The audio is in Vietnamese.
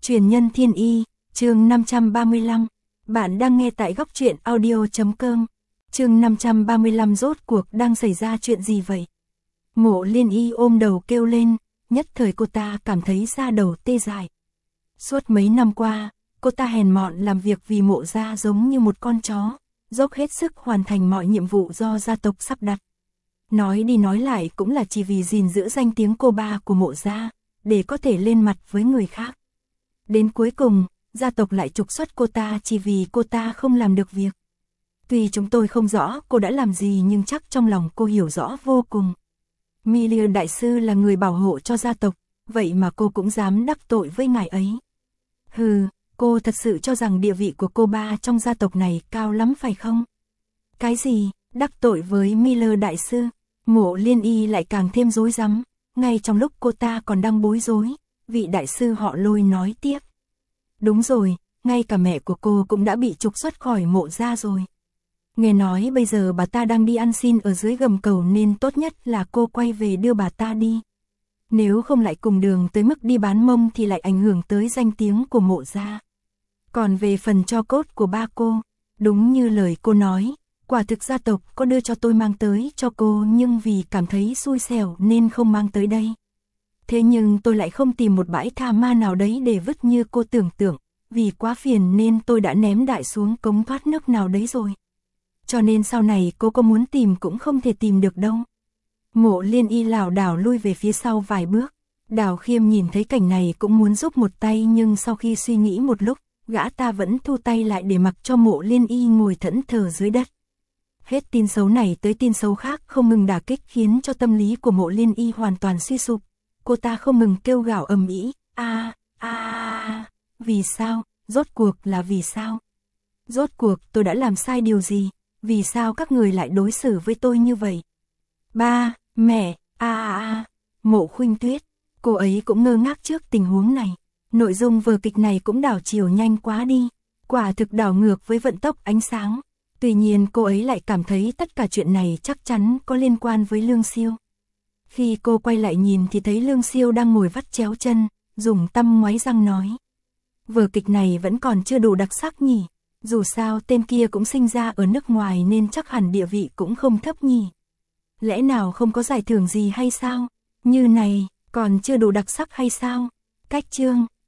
Truyền nhân thiên y, chương 535. Bạn đang nghe tại góc truyện audio.com. Chương 535 rốt cuộc đang xảy ra chuyện gì vậy? Mộ Liên Y ôm đầu kêu lên, nhất thời cô ta cảm thấy da đầu tê dại. Suốt mấy năm qua, cô ta hèn mọn làm việc vì Mộ gia giống như một con chó, dốc hết sức hoàn thành mọi nhiệm vụ do gia tộc sắp đặt. Nói đi nói lại cũng là chỉ vì gìn giữ danh tiếng cô ba của Mộ gia, để có thể lên mặt với người khác. Đến cuối cùng, gia tộc lại trục xuất cô ta chỉ vì cô ta không làm được việc. Tuy chúng tôi không rõ cô đã làm gì nhưng chắc trong lòng cô hiểu rõ vô cùng. Miller đại sư là người bảo hộ cho gia tộc, vậy mà cô cũng dám đắc tội với ngài ấy. Hừ, cô thật sự cho rằng địa vị của cô ba trong gia tộc này cao lắm phải không? Cái gì, đắc tội với Miller đại sư? Mộ Liên Y lại càng thêm rối rắm, ngay trong lúc cô ta còn đang bối rối, vị đại sư họ Lôi nói tiếp. Đúng rồi, ngay cả mẹ của cô cũng đã bị trục xuất khỏi Mộ gia rồi. Nghe nói bây giờ bà ta đang đi ăn xin ở dưới gầm cầu nên tốt nhất là cô quay về đưa bà ta đi. Nếu không lại cùng đường tới mức đi bán mông thì lại ảnh hưởng tới danh tiếng của Mộ gia. Còn về phần tro cốt của ba cô, đúng như lời cô nói, quả thực gia tộc có đưa cho tôi mang tới cho cô nhưng vì cảm thấy xui xẻo nên không mang tới đây. Thế nhưng tôi lại không tìm một bãi tha ma nào đấy để vứt như cô tưởng tượng, vì quá phiền nên tôi đã ném đại xuống cống thoát nước nào đấy rồi. Cho nên sau này cô có muốn tìm cũng không thể tìm được đâu. Mộ Liên Y lảo đảo lui về phía sau vài bước. Đào Khiêm nhìn thấy cảnh này cũng muốn giúp một tay nhưng sau khi suy nghĩ một lúc, gã ta vẫn thu tay lại để mặc cho Mộ Liên Y ngồi thẫn thờ dưới đất. Hết tin xấu này tới tin xấu khác không ngừng đả kích khiến cho tâm lý của Mộ Liên Y hoàn toàn suy sụp. Cô ta không ngừng kêu gào ầm ĩ, vì sao, rốt cuộc là vì sao? Rốt cuộc tôi đã làm sai điều gì? Vì sao các người lại đối xử với tôi như vậy? Ba, mẹ, Mộ Khuynh Tuyết, cô ấy cũng ngơ ngác trước tình huống này. Nội dung vở kịch này cũng đảo chiều nhanh quá đi, quả thực đảo ngược với vận tốc ánh sáng. Tuy nhiên cô ấy lại cảm thấy tất cả chuyện này chắc chắn có liên quan với Lương Siêu. Khi cô quay lại nhìn thì thấy Lương Siêu đang ngồi vắt chéo chân, dùng tăm ngoáy răng nói. Vở kịch này vẫn còn chưa đủ đặc sắc nhỉ, dù sao tên kia cũng sinh ra ở nước ngoài nên chắc hẳn địa vị cũng không thấp nhỉ. Lẽ nào không có giải thưởng gì hay sao? Như này, còn chưa đủ đặc sắc hay sao? Cách chương,